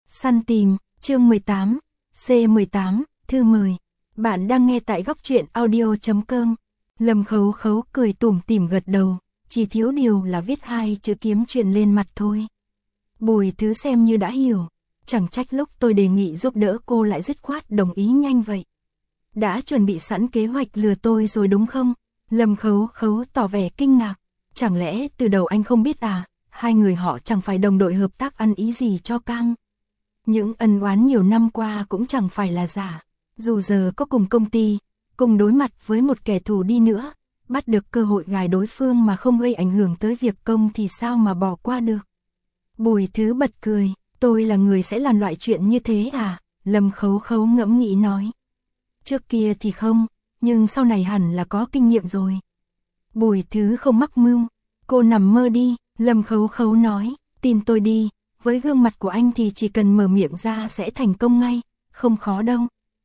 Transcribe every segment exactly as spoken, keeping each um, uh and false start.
Săn tìm, chương mười tám, C mười tám, thư mời. Bạn đang nghe tại góc truyện audio chấm com. Lâm Khấu Khấu cười tủm tỉm gật đầu, chỉ thiếu điều là viết hai chữ kiếm chuyện lên mặt thôi. Bùi Thứ xem như đã hiểu, chẳng trách lúc tôi đề nghị giúp đỡ cô lại dứt khoát đồng ý nhanh vậy. Đã chuẩn bị sẵn kế hoạch lừa tôi rồi đúng không? Lâm Khấu Khấu tỏ vẻ kinh ngạc, chẳng lẽ từ đầu anh không biết à, hai người họ chẳng phải đồng đội hợp tác ăn ý gì cho căng. Những ân oán nhiều năm qua cũng chẳng phải là giả, dù giờ có cùng công ty, cùng đối mặt với một kẻ thù đi nữa, bắt được cơ hội gài đối phương mà không gây ảnh hưởng tới việc công thì sao mà bỏ qua được. Bùi Thứ bật cười, tôi là người sẽ làm loại chuyện như thế à? Lâm Khấu Khấu ngẫm nghĩ nói. Trước kia thì không, nhưng sau này hẳn là có kinh nghiệm rồi. Bùi Thứ không mắc mưu, cô nằm mơ đi, Lâm Khấu Khấu nói, tin tôi đi, với gương mặt của anh thì chỉ cần mở miệng ra sẽ thành công ngay, không khó đâu.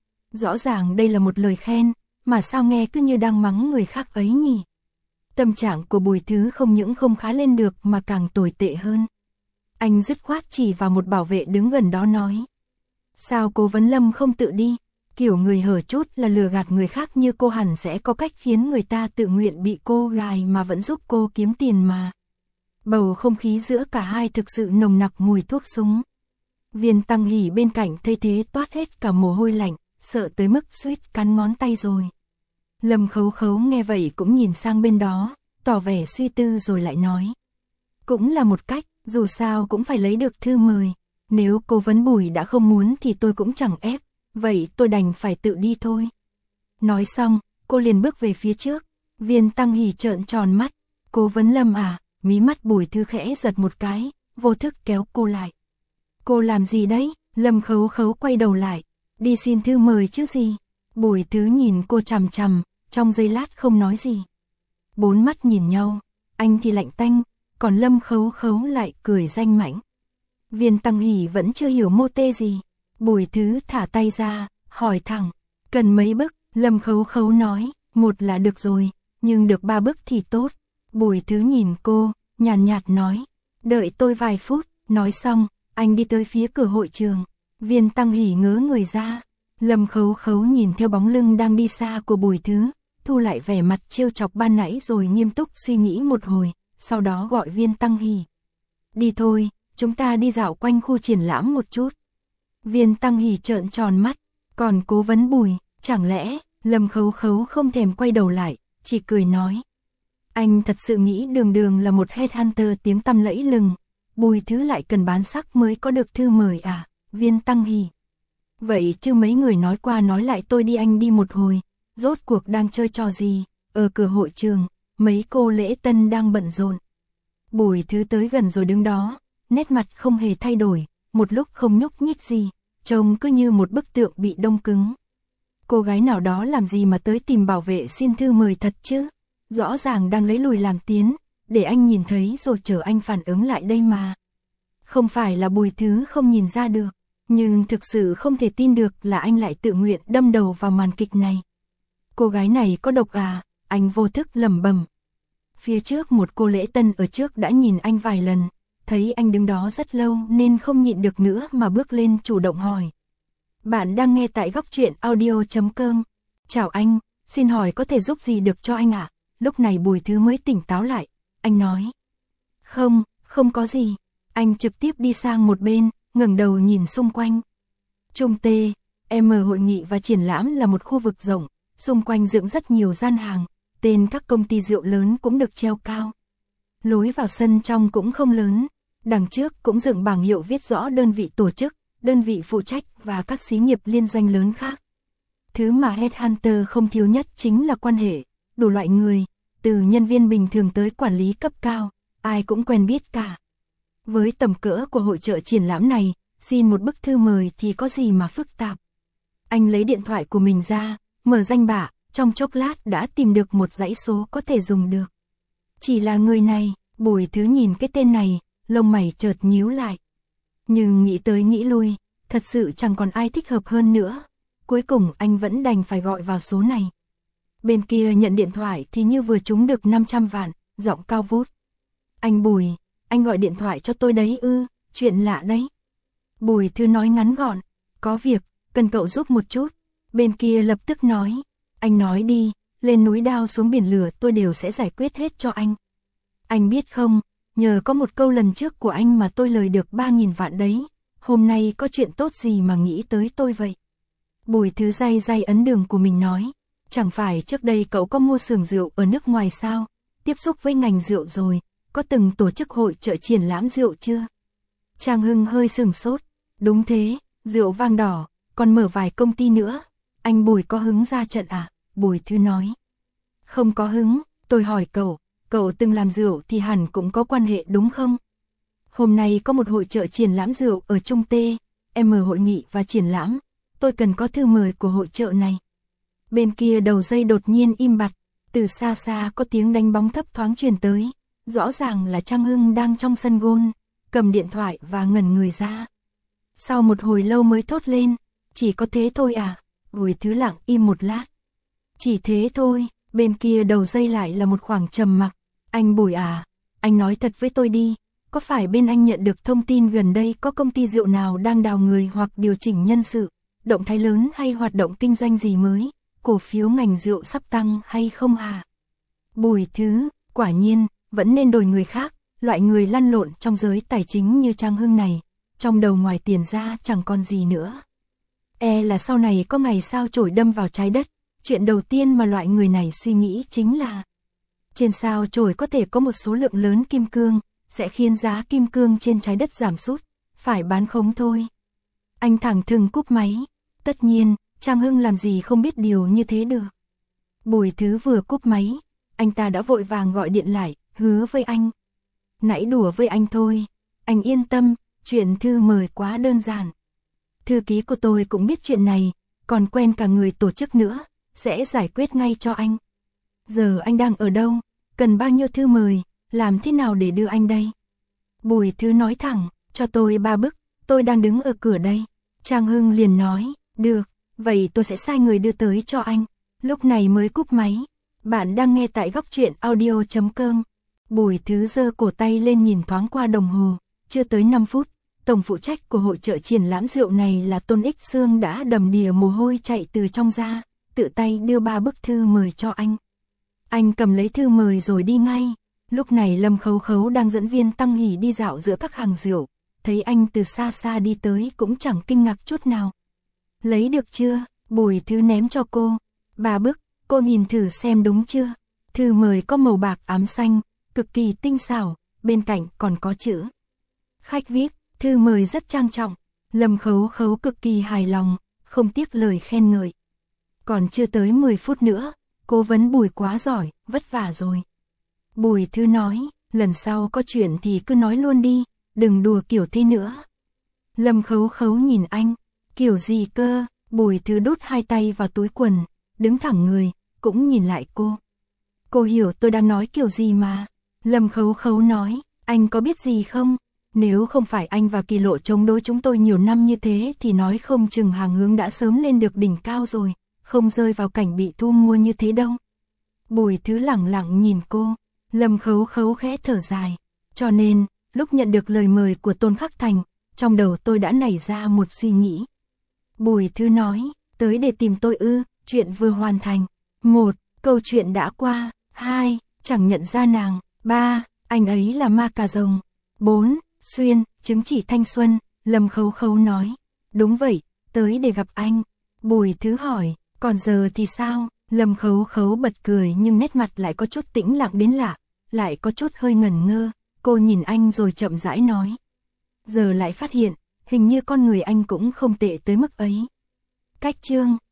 Rõ ràng đây là một lời khen, mà sao nghe cứ như đang mắng người khác ấy nhỉ? Tâm trạng của Bùi Thứ không những không khá lên được mà càng tồi tệ hơn. Anh dứt khoát chỉ vào một bảo vệ đứng gần đó nói. Sao cô Vấn Lâm không tự đi? Kiểu người hở chút là lừa gạt người khác như cô hẳn sẽ có cách khiến người ta tự nguyện bị cô gài mà vẫn giúp cô kiếm tiền mà. Bầu không khí giữa cả hai thực sự nồng nặc mùi thuốc súng. Viên Tăng Hỉ bên cạnh thấy thế toát hết cả mồ hôi lạnh, sợ tới mức suýt cắn ngón tay rồi. Lâm Khấu Khấu nghe vậy cũng nhìn sang bên đó, tỏ vẻ suy tư rồi lại nói. Cũng là một cách, dù sao cũng phải lấy được thư mời. Nếu cô Vấn Bùi đã không muốn thì tôi cũng chẳng ép, vậy tôi đành phải tự đi thôi. Nói xong, cô liền bước về phía trước. Viên Tăng Hỉ trợn tròn mắt. Cô Vấn Lâm à? Mí mắt Bùi Thứ khẽ giật một cái, vô thức kéo cô lại. Cô làm gì đấy? Lâm Khấu Khấu quay đầu lại. Đi xin thư mời chứ gì? Bùi Thứ nhìn cô chằm chằm, trong giây lát không nói gì. Bốn mắt nhìn nhau, anh thì lạnh tanh, còn Lâm Khấu Khấu lại cười danh mãnh. Viên Tăng Hỉ vẫn chưa hiểu mô tê gì. Bùi Thứ thả tay ra, hỏi thẳng. Cần mấy bức? Lâm Khấu Khấu nói, một là được rồi, nhưng được ba bức thì tốt. Bùi Thứ nhìn cô, nhàn nhạt nói. Đợi tôi vài phút, nói xong, anh đi tới phía cửa hội trường. Viên Tăng Hỉ ngớ người ra. Lâm Khấu Khấu nhìn theo bóng lưng đang đi xa của Bùi Thứ, thu lại vẻ mặt trêu chọc ban nãy rồi nghiêm túc suy nghĩ một hồi, sau đó gọi Viên Tăng Hỉ. Đi thôi, chúng ta đi dạo quanh khu triển lãm một chút. Viên Tăng Hỉ trợn tròn mắt, còn Cố Vấn Bùi, chẳng lẽ? Lâm Khấu Khấu không thèm quay đầu lại, chỉ cười nói. Anh thật sự nghĩ Đường Đường là một headhunter tiếng tăm lẫy lừng, Bùi Thứ lại cần bán sắc mới có được thư mời à? Viên Tăng Hỉ. Vậy chứ mấy người nói qua nói lại tôi đi anh đi một hồi, rốt cuộc đang chơi trò gì? Ở cửa hội trường, mấy cô lễ tân đang bận rộn. Bùi Thứ tới gần rồi đứng đó, nét mặt không hề thay đổi, một lúc không nhúc nhích gì, trông cứ như một bức tượng bị đông cứng. Cô gái nào đó làm gì mà tới tìm bảo vệ xin thư mời thật chứ? Rõ ràng đang lấy lùi làm tiến, để anh nhìn thấy rồi chờ anh phản ứng lại đây mà. Không phải là Bùi Thứ không nhìn ra được, nhưng thực sự không thể tin được là anh lại tự nguyện đâm đầu vào màn kịch này. Cô gái này có độc à? Anh vô thức lẩm bẩm. Phía trước một cô lễ tân ở trước đã nhìn anh vài lần, thấy anh đứng đó rất lâu nên không nhịn được nữa mà bước lên chủ động hỏi. Bạn đang nghe tại góc truyện audio chấm com. Chào anh, xin hỏi có thể giúp gì được cho anh ạ? À? Lúc này Bùi Thứ mới tỉnh táo lại, anh nói. Không, không có gì. Anh trực tiếp đi sang một bên, ngẩng đầu nhìn xung quanh. Trung T, M hội nghị và triển lãm là một khu vực rộng, xung quanh dựng rất nhiều gian hàng, tên các công ty rượu lớn cũng được treo cao. Lối vào sân trong cũng không lớn, đằng trước cũng dựng bảng hiệu viết rõ đơn vị tổ chức, đơn vị phụ trách và các xí nghiệp liên doanh lớn khác. Thứ mà headhunter không thiếu nhất chính là quan hệ, đủ loại người, từ nhân viên bình thường tới quản lý cấp cao, ai cũng quen biết cả. Với tầm cỡ của hội chợ triển lãm này, xin một bức thư mời thì có gì mà phức tạp. Anh lấy điện thoại của mình ra, mở danh bạ, trong chốc lát đã tìm được một dãy số có thể dùng được. Chỉ là người này, Bùi Thứ nhìn cái tên này, lông mày chợt nhíu lại. Nhưng nghĩ tới nghĩ lui, thật sự chẳng còn ai thích hợp hơn nữa. Cuối cùng anh vẫn đành phải gọi vào số này. Bên kia nhận điện thoại thì như vừa trúng được năm trăm vạn, giọng cao vút. Anh Bùi, anh gọi điện thoại cho tôi đấy ư, chuyện lạ đấy. Bùi Thư nói ngắn gọn, có việc, cần cậu giúp một chút. Bên kia lập tức nói, anh nói đi, lên núi đao xuống biển lửa tôi đều sẽ giải quyết hết cho anh. Anh biết không, nhờ có một câu lần trước của anh mà tôi lời được ba nghìn vạn đấy, hôm nay có chuyện tốt gì mà nghĩ tới tôi vậy. Bùi Thư day day ấn đường của mình nói, chẳng phải trước đây cậu có mua xưởng rượu ở nước ngoài sao, tiếp xúc với ngành rượu rồi, có từng tổ chức hội chợ triển lãm rượu chưa? Trang Hưng hơi sừng sốt, đúng thế, rượu vang đỏ, còn mở vài công ty nữa, anh Bùi có hứng ra trận à? Bùi Thư nói, không có hứng, tôi hỏi cậu, cậu từng làm rượu thì hẳn cũng có quan hệ đúng không? Hôm nay có một hội chợ triển lãm rượu ở Trung Tê, em mở hội nghị và triển lãm, tôi cần có thư mời của hội chợ này. Bên kia đầu dây đột nhiên im bặt, từ xa xa có tiếng đánh bóng thấp thoáng truyền tới, rõ ràng là Trang Hưng đang trong sân gôn, cầm điện thoại và ngẩn người ra. Sau một hồi lâu mới thốt lên, chỉ có thế thôi à? Bùi Thư lặng im một lát. Chỉ thế thôi, bên kia đầu dây lại là một khoảng trầm mặc. Anh Bùi à, anh nói thật với tôi đi, có phải bên anh nhận được thông tin gần đây có công ty rượu nào đang đào người hoặc điều chỉnh nhân sự, động thái lớn hay hoạt động kinh doanh gì mới, cổ phiếu ngành rượu sắp tăng hay không hả? Bùi Thư, quả nhiên, vẫn nên đổi người khác, loại người lăn lộn trong giới tài chính như Trang Hưng này, trong đầu ngoài tiền ra chẳng còn gì nữa. E là sau này có ngày sao chổi đâm vào trái đất, chuyện đầu tiên mà loại người này suy nghĩ chính là trên sao chổi có thể có một số lượng lớn kim cương, sẽ khiến giá kim cương trên trái đất giảm sút, phải bán khống thôi. Anh thẳng thừng cúp máy, tất nhiên, Trang Hưng làm gì không biết điều như thế được. Bùi Thư vừa cúp máy, anh ta đã vội vàng gọi điện lại, hứa với anh. Nãy đùa với anh thôi, anh yên tâm, chuyện thư mời quá đơn giản. Thư ký của tôi cũng biết chuyện này, còn quen cả người tổ chức nữa, sẽ giải quyết ngay cho anh. Giờ anh đang ở đâu, cần bao nhiêu thư mời, làm thế nào để đưa anh đây? Bùi Thư nói thẳng, cho tôi ba bức, tôi đang đứng ở cửa đây. Trang Hưng liền nói, được, vậy tôi sẽ sai người đưa tới cho anh. Lúc này mới cúp máy. Bạn đang nghe tại góc truyện audio chấm com. Bùi Thư giơ cổ tay lên nhìn thoáng qua đồng hồ, chưa tới năm phút. Tổng phụ trách của hội chợ triển lãm rượu này là Tôn Ích Sương đã đầm đìa mồ hôi chạy từ trong ra, tự tay đưa ba bức thư mời cho anh. Anh cầm lấy thư mời rồi đi ngay. Lúc này Lâm Khấu Khấu đang dẫn Viên Tăng Hỷ đi dạo giữa các hàng rượu, thấy anh từ xa xa đi tới cũng chẳng kinh ngạc chút nào. Lấy được chưa? Bùi Thư ném cho cô. Ba bức, cô nhìn thử xem đúng chưa? Thư mời có màu bạc ám xanh, cực kỳ tinh xảo, bên cạnh còn có chữ khách viết. Thư mời rất trang trọng, Lâm Khấu Khấu cực kỳ hài lòng, không tiếc lời khen ngợi. Còn chưa tới mười phút nữa, cố vấn Bùi quá giỏi, vất vả rồi. Bùi Thư nói, lần sau có chuyện thì cứ nói luôn đi, đừng đùa kiểu thế nữa. Lâm Khấu Khấu nhìn anh, kiểu gì cơ? Bùi Thư đút hai tay vào túi quần, đứng thẳng người, cũng nhìn lại cô. Cô hiểu tôi đang nói kiểu gì mà. Lâm Khấu Khấu nói, anh có biết gì không? Nếu không phải anh và Kỳ Lộ chống đối chúng tôi nhiều năm như thế thì nói không chừng Hàng Hướng đã sớm lên được đỉnh cao rồi, không rơi vào cảnh bị thu mua như thế đâu. Bùi Thư lẳng lặng nhìn cô, Lâm Khấu Khấu khẽ thở dài. Cho nên, lúc nhận được lời mời của Tôn Khắc Thành, trong đầu tôi đã nảy ra một suy nghĩ. Bùi Thư nói, tới để tìm tôi ư? Chuyện vừa hoàn thành. Một, câu chuyện đã qua. Hai, chẳng nhận ra nàng. Ba, anh ấy là ma cà rồng. Bốn, Xuyên, chứng chỉ thanh xuân. Lâm Khấu Khấu nói, đúng vậy, tới để gặp anh. Bùi Thư hỏi, còn giờ thì sao? Lâm Khấu Khấu bật cười nhưng nét mặt lại có chút tĩnh lặng đến lạ, lại có chút hơi ngẩn ngơ. Cô nhìn anh rồi chậm rãi nói, giờ lại phát hiện, hình như con người anh cũng không tệ tới mức ấy. Cách chương